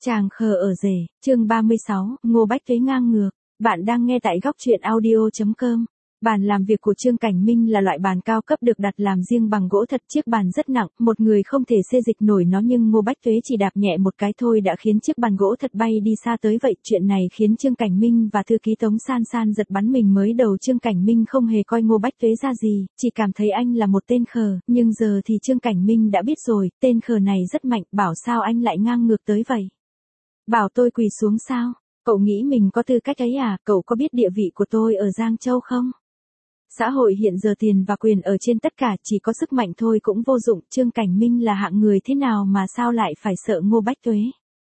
Chàng khờ ở rể, chương 36, Ngô Bách Tuế ngang ngược. Bạn đang nghe tại góc truyện audio.com. Bàn làm việc của Trương Cảnh Minh là loại bàn cao cấp được đặt làm riêng bằng gỗ thật, chiếc bàn rất nặng, một người không thể xê dịch nổi nó, nhưng Ngô Bách Tuế chỉ đạp nhẹ một cái thôi đã khiến chiếc bàn gỗ thật bay đi xa tới vậy. Chuyện này khiến Trương Cảnh Minh và thư ký Tống San San giật bắn mình. Mới đầu Trương Cảnh Minh không hề coi Ngô Bách Tuế ra gì, chỉ cảm thấy anh là một tên khờ, nhưng giờ thì Trương Cảnh Minh đã biết rồi, tên khờ này rất mạnh, bảo sao anh lại ngang ngược tới vậy. Bảo tôi quỳ xuống sao? Cậu nghĩ mình có tư cách ấy à? Cậu có biết địa vị của tôi ở Giang Châu không? Xã hội hiện giờ tiền và quyền ở trên tất cả, chỉ có sức mạnh thôi cũng vô dụng. Trương Cảnh Minh là hạng người thế nào mà sao lại phải sợ Ngô Bách Tuế?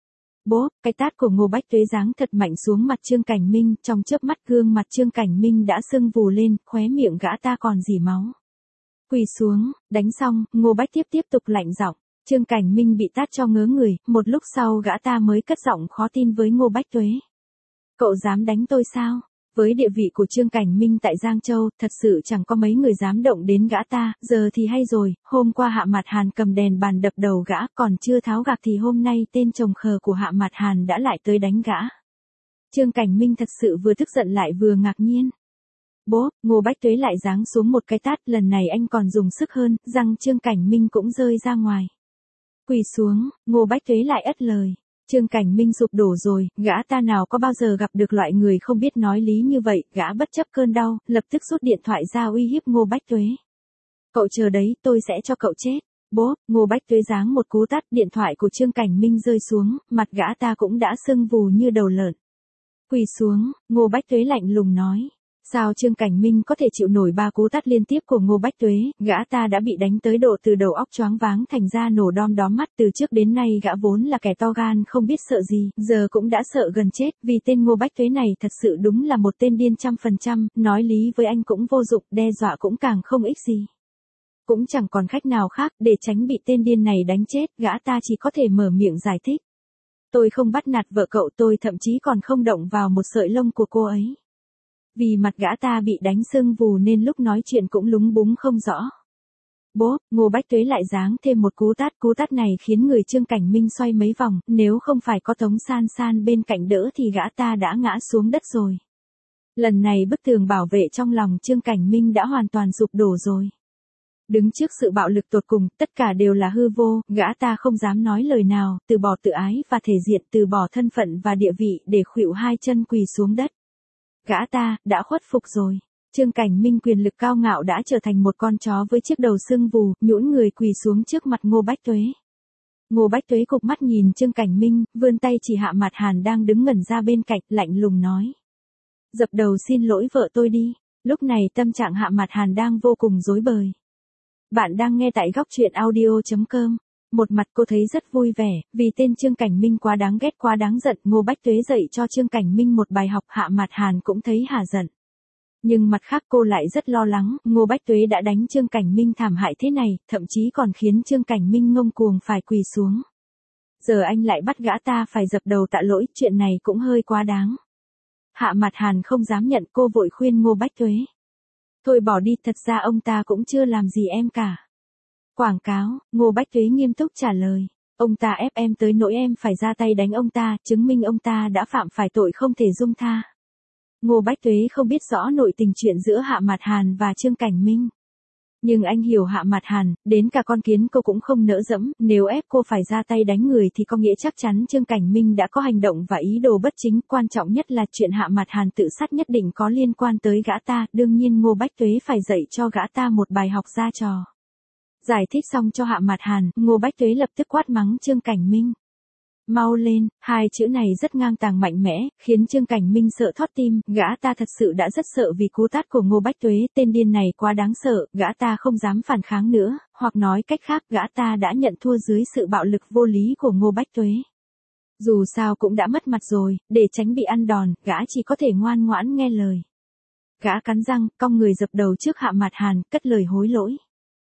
Bố, cái tát của Ngô Bách Tuế giáng thật mạnh xuống mặt Trương Cảnh Minh, trong chớp mắt gương mặt Trương Cảnh Minh đã sưng vù lên, khóe miệng gã ta còn rỉ máu. Quỳ xuống, đánh xong, Ngô Bách tiếp tục lạnh giọng. Trương Cảnh Minh bị tát cho ngớ người, một lúc sau gã ta mới cất giọng khó tin với Ngô Bách Tuế. Cậu dám đánh tôi sao? Với địa vị của Trương Cảnh Minh tại Giang Châu, thật sự chẳng có mấy người dám động đến gã ta. Giờ thì hay rồi, hôm qua Hạ Mạt Hàn cầm đèn bàn đập đầu gã, còn chưa tháo gạc thì hôm nay tên chồng khờ của Hạ Mạt Hàn đã lại tới đánh gã. Trương Cảnh Minh thật sự vừa tức giận lại vừa ngạc nhiên. Bố, Ngô Bách Tuế lại giáng xuống một cái tát, lần này anh còn dùng sức hơn, răng Trương Cảnh Minh cũng rơi ra ngoài. Quỳ xuống, Ngô Bách Tuế lại ất lời. Trương Cảnh Minh sụp đổ rồi, gã ta nào có bao giờ gặp được loại người không biết nói lý như vậy, gã bất chấp cơn đau, lập tức rút điện thoại ra uy hiếp Ngô Bách Tuế. Cậu chờ đấy, tôi sẽ cho cậu chết. Bố, Ngô Bách Tuế giáng một cú tát, điện thoại của Trương Cảnh Minh rơi xuống, mặt gã ta cũng đã sưng vù như đầu lợn. Quỳ xuống, Ngô Bách Tuế lạnh lùng nói. Sao Trương Cảnh Minh có thể chịu nổi 3 cú tát liên tiếp của Ngô Bách Tuế? Gã ta đã bị đánh tới độ từ đầu óc choáng váng thành ra nổ đom đóm mắt. Từ trước đến nay gã vốn là kẻ to gan không biết sợ gì, giờ cũng đã sợ gần chết, vì tên Ngô Bách Tuế này thật sự đúng là một tên điên 100%, nói lý với anh cũng vô dụng, đe dọa cũng càng không ích gì. Cũng chẳng còn cách nào khác, để tránh bị tên điên này đánh chết, gã ta chỉ có thể mở miệng giải thích. Tôi không bắt nạt vợ cậu, tôi thậm chí còn không động vào một sợi lông của cô ấy. Vì mặt gã ta bị đánh sưng vù nên lúc nói chuyện cũng lúng búng không rõ. Bố, Ngô Bách Tuế lại giáng thêm một cú tát này khiến người Trương Cảnh Minh xoay mấy vòng, nếu không phải có Tống San San bên cạnh đỡ thì gã ta đã ngã xuống đất rồi. Lần này bức tường bảo vệ trong lòng Trương Cảnh Minh đã hoàn toàn sụp đổ rồi. Đứng trước sự bạo lực tột cùng, tất cả đều là hư vô, gã ta không dám nói lời nào, từ bỏ tự ái và thể diện, từ bỏ thân phận và địa vị để khuỵu hai chân quỳ xuống đất. Gã ta, đã khuất phục rồi. Trương Cảnh Minh quyền lực cao ngạo đã trở thành một con chó với chiếc đầu sưng vù, nhũn người quỳ xuống trước mặt Ngô Bách Tuế. Ngô Bách Tuế cụp mắt nhìn Trương Cảnh Minh, vươn tay chỉ Hạ Mạt Hàn đang đứng ngẩn ra bên cạnh, lạnh lùng nói. Dập đầu xin lỗi vợ tôi đi. Lúc này tâm trạng Hạ Mạt Hàn đang vô cùng rối bời. Bạn đang nghe tại góc truyện audio.com. Một mặt cô thấy rất vui vẻ, vì tên Trương Cảnh Minh quá đáng ghét quá đáng giận, Ngô Bách Tuế dạy cho Trương Cảnh Minh một bài học, Hạ Mạt Hàn cũng thấy hả giận. Nhưng mặt khác cô lại rất lo lắng, Ngô Bách Tuế đã đánh Trương Cảnh Minh thảm hại thế này, thậm chí còn khiến Trương Cảnh Minh ngông cuồng phải quỳ xuống. Giờ anh lại bắt gã ta phải dập đầu tạ lỗi, chuyện này cũng hơi quá đáng. Hạ Mạt Hàn không dám nhận, cô vội khuyên Ngô Bách Tuế. Thôi bỏ đi, thật ra ông ta cũng chưa làm gì em cả. Quảng cáo, Ngô Bách Tuế nghiêm túc trả lời. Ông ta ép em tới nỗi em phải ra tay đánh ông ta, chứng minh ông ta đã phạm phải tội không thể dung tha. Ngô Bách Tuế không biết rõ nội tình chuyện giữa Hạ Mạt Hàn và Trương Cảnh Minh. Nhưng anh hiểu Hạ Mạt Hàn, đến cả con kiến cô cũng không nỡ dẫm, nếu ép cô phải ra tay đánh người thì có nghĩa chắc chắn Trương Cảnh Minh đã có hành động và ý đồ bất chính, quan trọng nhất là chuyện Hạ Mạt Hàn tự sát nhất định có liên quan tới gã ta, đương nhiên Ngô Bách Tuế phải dạy cho gã ta một bài học ra trò. Giải thích xong cho Hạ Mạt Hàn, Ngô Bách Tuế lập tức quát mắng Trương Cảnh Minh. Mau lên, hai chữ này rất ngang tàng mạnh mẽ, khiến Trương Cảnh Minh sợ thót tim, gã ta thật sự đã rất sợ vì cú tát của Ngô Bách Tuế, tên điên này quá đáng sợ, gã ta không dám phản kháng nữa, hoặc nói cách khác, gã ta đã nhận thua dưới sự bạo lực vô lý của Ngô Bách Tuế. Dù sao cũng đã mất mặt rồi, để tránh bị ăn đòn, gã chỉ có thể ngoan ngoãn nghe lời. Gã cắn răng, cong người dập đầu trước Hạ Mạt Hàn, cất lời hối lỗi.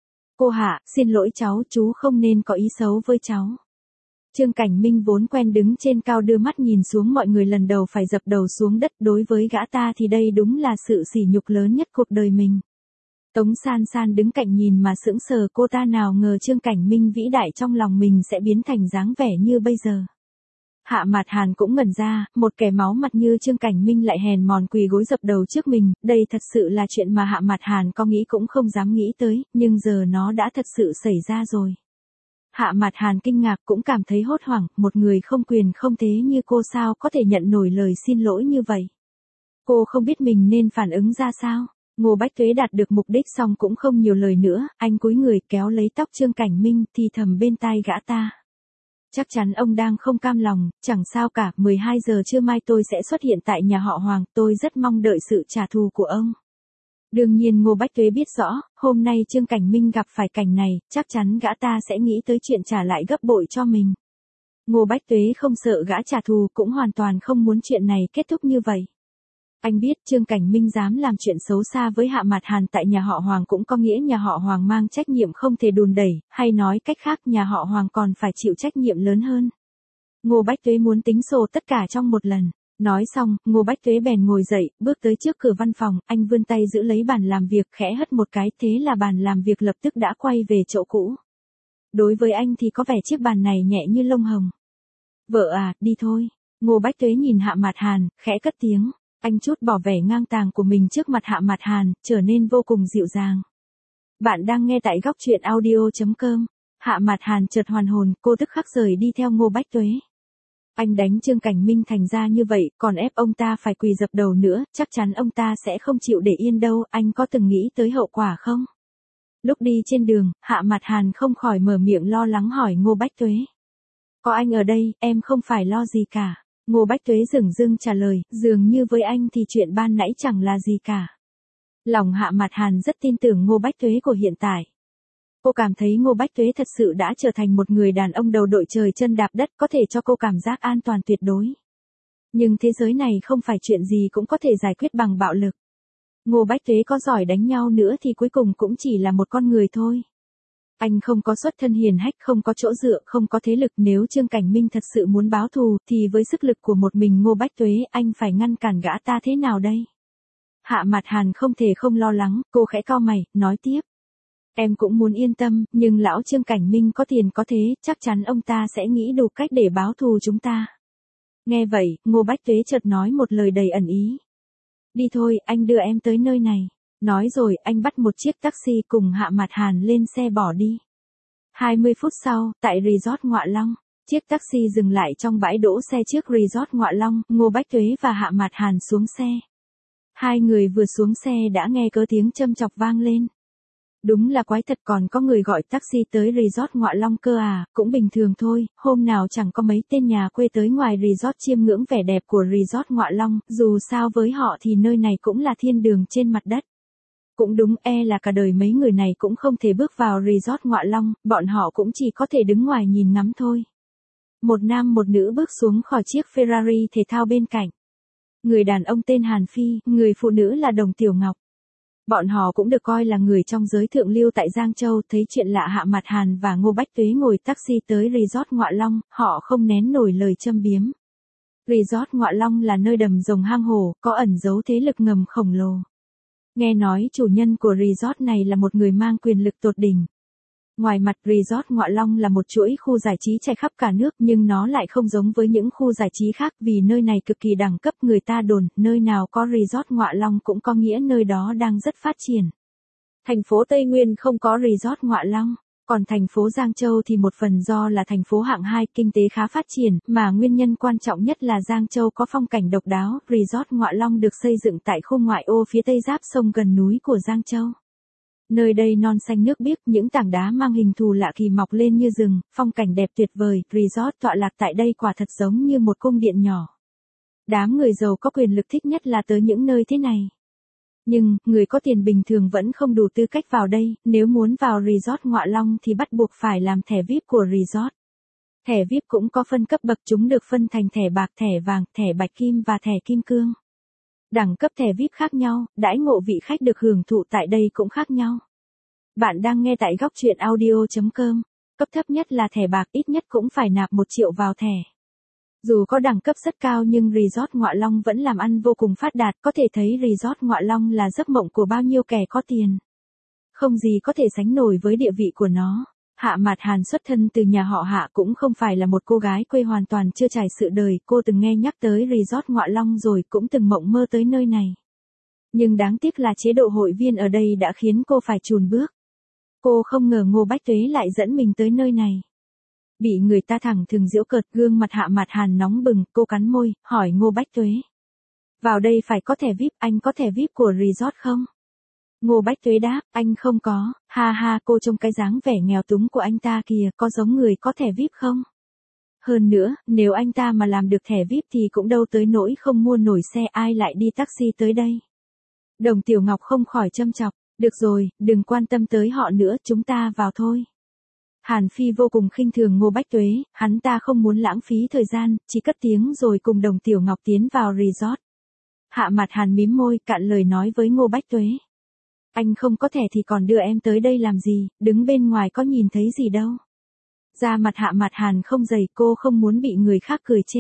Cô Hạ, xin lỗi cháu, chú không nên có ý xấu với cháu. Trương Cảnh Minh vốn quen đứng trên cao đưa mắt nhìn xuống mọi người lần đầu phải dập đầu xuống đất, đối với gã ta thì đây đúng là sự sỉ nhục lớn nhất cuộc đời mình. Tống San San đứng cạnh nhìn mà sững sờ, cô ta nào ngờ Trương Cảnh Minh vĩ đại trong lòng mình sẽ biến thành dáng vẻ như bây giờ. Hạ Mạt Hàn cũng ngẩn ra, một kẻ máu mặt như Trương Cảnh Minh lại hèn mòn quỳ gối dập đầu trước mình, đây thật sự là chuyện mà Hạ Mạt Hàn có nghĩ cũng không dám nghĩ tới, nhưng giờ nó đã thật sự xảy ra rồi. Hạ Mạt Hàn kinh ngạc cũng cảm thấy hốt hoảng, một người không quyền không thế như cô sao có thể nhận nổi lời xin lỗi như vậy. Cô không biết mình nên phản ứng ra sao. Ngô Bách Tuế đạt được mục đích xong cũng không nhiều lời nữa, anh cúi người kéo lấy tóc Trương Cảnh Minh thì thầm bên tai gã ta. Chắc chắn ông đang không cam lòng, chẳng sao cả, 12 giờ trưa mai tôi sẽ xuất hiện tại nhà họ Hoàng, tôi rất mong đợi sự trả thù của ông. Đương nhiên Ngô Bách Tuế biết rõ, hôm nay Trương Cảnh Minh gặp phải cảnh này, chắc chắn gã ta sẽ nghĩ tới chuyện trả lại gấp bội cho mình. Ngô Bách Tuế không sợ gã trả thù cũng hoàn toàn không muốn chuyện này kết thúc như vậy. Anh biết Trương Cảnh Minh dám làm chuyện xấu xa với Hạ Mạt Hàn tại nhà họ Hoàng cũng có nghĩa nhà họ Hoàng mang trách nhiệm không thể đùn đẩy, hay nói cách khác nhà họ Hoàng còn phải chịu trách nhiệm lớn hơn. Ngô Bách Tuế muốn tính sổ tất cả trong một lần. Nói xong, Ngô Bách Tuế bèn ngồi dậy, bước tới trước cửa văn phòng, anh vươn tay giữ lấy bàn làm việc khẽ hất một cái, thế là bàn làm việc lập tức đã quay về chỗ cũ. Đối với anh thì có vẻ chiếc bàn này nhẹ như lông hồng. Vợ à, đi thôi. Ngô Bách Tuế nhìn Hạ Mạt Hàn, khẽ cất tiếng. Anh chút bỏ vẻ ngang tàng của mình trước mặt Hạ Mạt Hàn, trở nên vô cùng dịu dàng. Bạn đang nghe tại góc truyện audio.com. Hạ Mạt Hàn chợt hoàn hồn, cô tức khắc rời đi theo Ngô Bách Tuế. Anh đánh Trương Cảnh Minh thành ra như vậy, còn ép ông ta phải quỳ dập đầu nữa, chắc chắn ông ta sẽ không chịu để yên đâu, anh có từng nghĩ tới hậu quả không? Lúc đi trên đường, Hạ Mạt Hàn không khỏi mở miệng lo lắng hỏi Ngô Bách Tuế. Có anh ở đây, em không phải lo gì cả. Ngô Bách Tuế dửng dưng trả lời, dường như với anh thì chuyện ban nãy chẳng là gì cả. Lòng Hạ Mạt Hàn rất tin tưởng Ngô Bách Tuế của hiện tại. Cô cảm thấy Ngô Bách Tuế thật sự đã trở thành một người đàn ông đầu đội trời chân đạp đất có thể cho cô cảm giác an toàn tuyệt đối. Nhưng thế giới này không phải chuyện gì cũng có thể giải quyết bằng bạo lực. Ngô Bách Tuế có giỏi đánh nhau nữa thì cuối cùng cũng chỉ là một con người thôi. Anh không có xuất thân hiền hách, không có chỗ dựa, không có thế lực, nếu Trương Cảnh Minh thật sự muốn báo thù thì với sức lực của một mình Ngô Bách Tuế anh phải ngăn cản gã ta thế nào đây? Hạ Mạt Hàn không thể không lo lắng, cô khẽ cau mày, nói tiếp. Em cũng muốn yên tâm, nhưng lão Trương Cảnh Minh có tiền có thế, chắc chắn ông ta sẽ nghĩ đủ cách để báo thù chúng ta. Nghe vậy, Ngô Bách Tuế chợt nói một lời đầy ẩn ý. Đi thôi, anh đưa em tới nơi này. Nói rồi, anh bắt một chiếc taxi cùng Hạ Mạt Hàn lên xe bỏ đi. 20 phút sau, tại resort Ngọa Long, chiếc taxi dừng lại trong bãi đỗ xe trước resort Ngọa Long, Ngô Bách Tuế và Hạ Mạt Hàn xuống xe. Hai người vừa xuống xe đã nghe có tiếng châm chọc vang lên. Đúng là quái thật, còn có người gọi taxi tới resort Ngọa Long cơ à, cũng bình thường thôi, hôm nào chẳng có mấy tên nhà quê tới ngoài resort chiêm ngưỡng vẻ đẹp của resort Ngọa Long, dù sao với họ thì nơi này cũng là thiên đường trên mặt đất. Cũng đúng, là cả đời mấy người này cũng không thể bước vào resort Ngọa Long, bọn họ cũng chỉ có thể đứng ngoài nhìn ngắm thôi. Một nam một nữ bước xuống khỏi chiếc Ferrari thể thao bên cạnh. Người đàn ông tên Hàn Phi, người phụ nữ là Đồng Tiểu Ngọc. Bọn họ cũng được coi là người trong giới thượng lưu tại Giang Châu, thấy chuyện lạ Hạ Mạt Hàn và Ngô Bách Tuế ngồi taxi tới resort Ngọa Long, họ không nén nổi lời châm biếm. Resort Ngọa Long là nơi đầm rồng hang hổ, có ẩn giấu thế lực ngầm khổng lồ. Nghe nói chủ nhân của resort này là một người mang quyền lực tột đỉnh. Ngoài mặt resort Ngọa Long là một chuỗi khu giải trí trải khắp cả nước, nhưng nó lại không giống với những khu giải trí khác vì nơi này cực kỳ đẳng cấp, người ta đồn, nơi nào có resort Ngọa Long cũng có nghĩa nơi đó đang rất phát triển. Thành phố Tây Nguyên không có resort Ngọa Long, còn thành phố Giang Châu thì một phần do là thành phố hạng 2, kinh tế khá phát triển, mà nguyên nhân quan trọng nhất là Giang Châu có phong cảnh độc đáo, resort Ngọa Long được xây dựng tại khu ngoại ô phía tây giáp sông gần núi của Giang Châu. Nơi đây non xanh nước biếc, những tảng đá mang hình thù lạ kỳ mọc lên như rừng, phong cảnh đẹp tuyệt vời, resort tọa lạc tại đây quả thật giống như một cung điện nhỏ. Đám người giàu có quyền lực thích nhất là tới những nơi thế này. Nhưng, người có tiền bình thường vẫn không đủ tư cách vào đây, nếu muốn vào resort Ngọa Long thì bắt buộc phải làm thẻ VIP của resort. Thẻ VIP cũng có phân cấp bậc, chúng được phân thành thẻ bạc, thẻ vàng, thẻ bạch kim và thẻ kim cương. Đẳng cấp thẻ VIP khác nhau, đãi ngộ vị khách được hưởng thụ tại đây cũng khác nhau. Bạn đang nghe tại góc truyện audio.com. Cấp thấp nhất là thẻ bạc, ít nhất cũng phải nạp 1 triệu vào thẻ. Dù có đẳng cấp rất cao nhưng resort Ngọa Long vẫn làm ăn vô cùng phát đạt, có thể thấy resort Ngọa Long là giấc mộng của bao nhiêu kẻ có tiền. Không gì có thể sánh nổi với địa vị của nó. Hạ Mạt Hàn xuất thân từ nhà họ Hạ cũng không phải là một cô gái quê hoàn toàn chưa trải sự đời, cô từng nghe nhắc tới resort Ngọa Long rồi, cũng từng mộng mơ tới nơi này. Nhưng đáng tiếc là chế độ hội viên ở đây đã khiến cô phải chùn bước. Cô không ngờ Ngô Bách Tuế lại dẫn mình tới nơi này. Bị người ta thẳng thừng giễu cợt, gương mặt Hạ Mạt Hàn nóng bừng, cô cắn môi, hỏi Ngô Bách Tuế. Vào đây phải có thẻ VIP, anh có thẻ VIP của resort không? Ngô Bách Tuế đáp, anh không có, ha ha, cô trông cái dáng vẻ nghèo túng của anh ta kìa, có giống người có thẻ VIP không? Hơn nữa, nếu anh ta mà làm được thẻ VIP thì cũng đâu tới nỗi không mua nổi xe, ai lại đi taxi tới đây. Đồng Tiểu Ngọc không khỏi châm chọc, được rồi, đừng quan tâm tới họ nữa, chúng ta vào thôi. Hàn Phi vô cùng khinh thường Ngô Bách Tuế, hắn ta không muốn lãng phí thời gian, chỉ cất tiếng rồi cùng Đồng Tiểu Ngọc tiến vào resort. Hạ Mạt Hàn mím môi, cạn lời nói với Ngô Bách Tuế. Anh không có thẻ thì còn đưa em tới đây làm gì, đứng bên ngoài có nhìn thấy gì đâu. Da mặt Hạ Mạt Hàn không dày, cô không muốn bị người khác cười chê.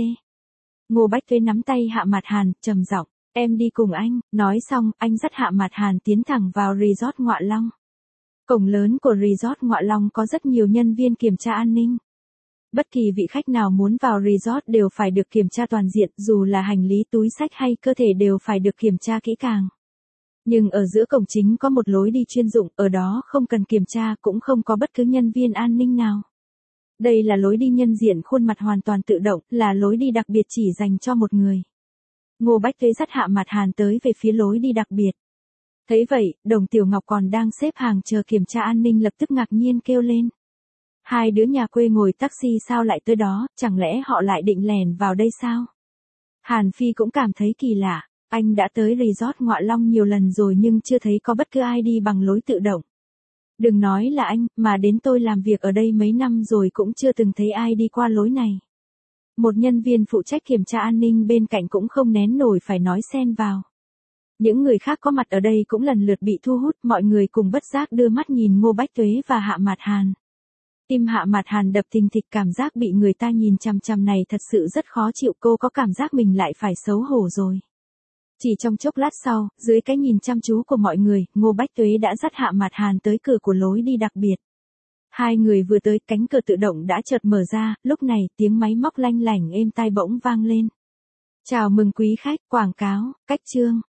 Ngô Bách Tuế nắm tay Hạ Mạt Hàn, trầm giọng, em đi cùng anh, nói xong, anh dắt Hạ Mạt Hàn tiến thẳng vào resort Ngọa Long. Cổng lớn của resort Ngọa Long có rất nhiều nhân viên kiểm tra an ninh. Bất kỳ vị khách nào muốn vào resort đều phải được kiểm tra toàn diện, dù là hành lý, túi xách hay cơ thể đều phải được kiểm tra kỹ càng. Nhưng ở giữa cổng chính có một lối đi chuyên dụng, ở đó không cần kiểm tra, cũng không có bất cứ nhân viên an ninh nào. Đây là lối đi nhân diện khuôn mặt hoàn toàn tự động, là lối đi đặc biệt chỉ dành cho một người. Ngô Bách Tuế dắt Hạ Mạt Hàn tới về phía lối đi đặc biệt. Thấy vậy, Đồng Tiểu Ngọc còn đang xếp hàng chờ kiểm tra an ninh lập tức ngạc nhiên kêu lên. Hai đứa nhà quê ngồi taxi sao lại tới đó, chẳng lẽ họ lại định lèn vào đây sao? Hàn Phi cũng cảm thấy kỳ lạ, anh đã tới resort Ngọa Long nhiều lần rồi nhưng chưa thấy có bất cứ ai đi bằng lối tự động. Đừng nói là anh, mà đến tôi làm việc ở đây mấy năm rồi cũng chưa từng thấy ai đi qua lối này. Một nhân viên phụ trách kiểm tra an ninh bên cạnh cũng không nén nổi phải nói xen vào. Những người khác có mặt ở đây cũng lần lượt bị thu hút, mọi người cùng bất giác đưa mắt nhìn Ngô Bách Tuế và Hạ Mạt Hàn. Tim Hạ Mạt Hàn đập thình thịch, cảm giác bị người ta nhìn chằm chằm này thật sự rất khó chịu, cô có cảm giác mình lại phải xấu hổ rồi. Chỉ trong chốc lát sau, dưới cái nhìn chăm chú của mọi người, Ngô Bách Tuế đã dắt Hạ Mạt Hàn tới cửa của lối đi đặc biệt. Hai người vừa tới, cánh cửa tự động đã chợt mở ra, lúc này tiếng máy móc lanh lảnh êm tai bỗng vang lên. Chào mừng quý khách, quảng cáo, cách chương.